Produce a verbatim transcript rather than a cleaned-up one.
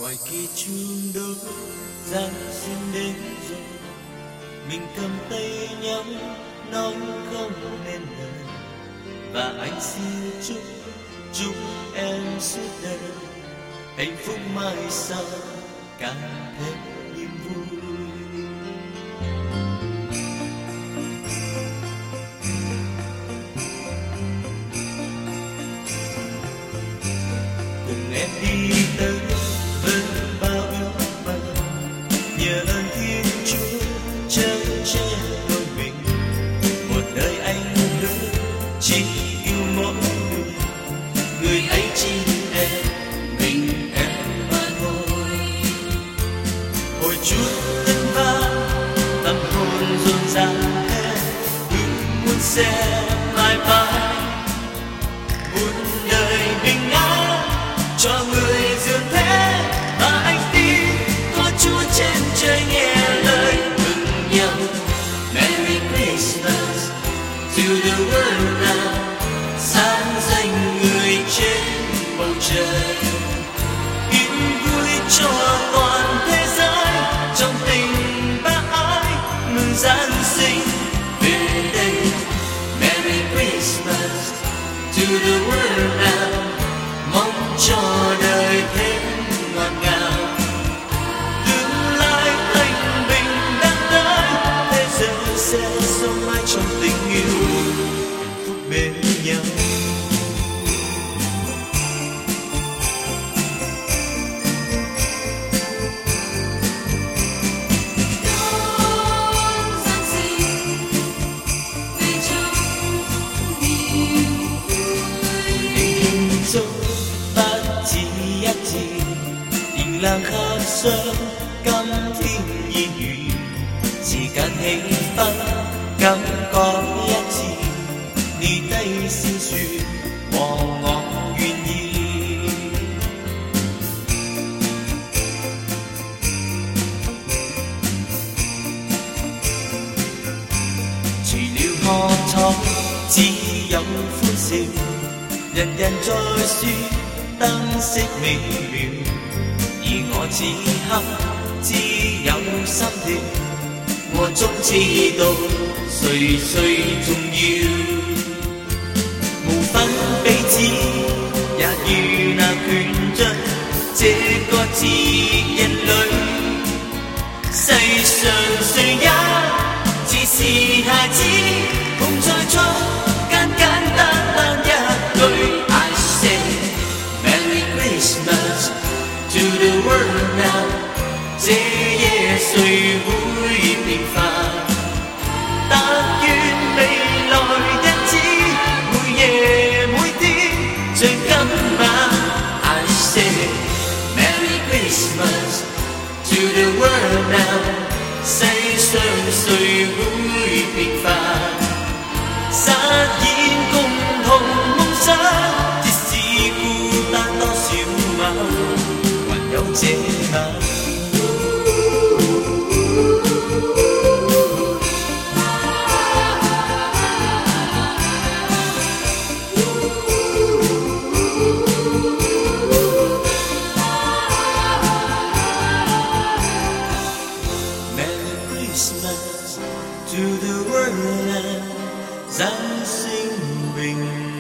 ngoài kia chuông đôi Giáng sinh đến rồi, mình cầm tay nhau nói không nên lời, và anh xin chúc chúc em suốt đời hạnh phúc mãi sau càng thêm niềm vui. Cùng em đi tới với bao ước mơ, nhờ ơn Thiên Chúa chở che đôi mình. Một đời anh hứa chỉ yêu mỗi người, người ấy chỉ em, mình em mà thôi. Hồi chuông ngân vang, tâm hồn rộn ràng hết, ước muốn sẽ mãi mãi muôn đời bình an cho người dường thế. Và anh tin có Chúa trên trời nghe lời mừng nhau. Merry Christmas to the world now, sáng danh người trên bầu trời. Yên vui cho toàn thế giới, trong tình bác ái mừng Giáng sinh về đây. Merry Christmas to the world now, mong cho đời thêm ngọt ngào. Tương lai thanh bình đang tới, thế giới sẽ sống mãi trong tình yêu hạnh phúc bên nhau. Làng khắp sớm cắm thiên nhiên huyền, chỉ cần hình phấn cắm có nhất gì đi tay xin duyên bò ngọt duyên nhi.除了喝彩，只有歡笑，人人在說燈飾美妙。而我此刻只有心跳，我終知道誰最重要。無分彼此，也如那權杖，這個節日裏，世上誰也只是孩子，共在中間簡單單一句 I say Merry Christmas to the world now， 這夜誰會平凡？但願未來日子，每夜每天像今晚。I say Merry Christmas to the world now， 世上誰會平凡？實現共同夢想，即使孤單多少晚。有這晚，Merry Christmas to the world now， Giáng sinh bình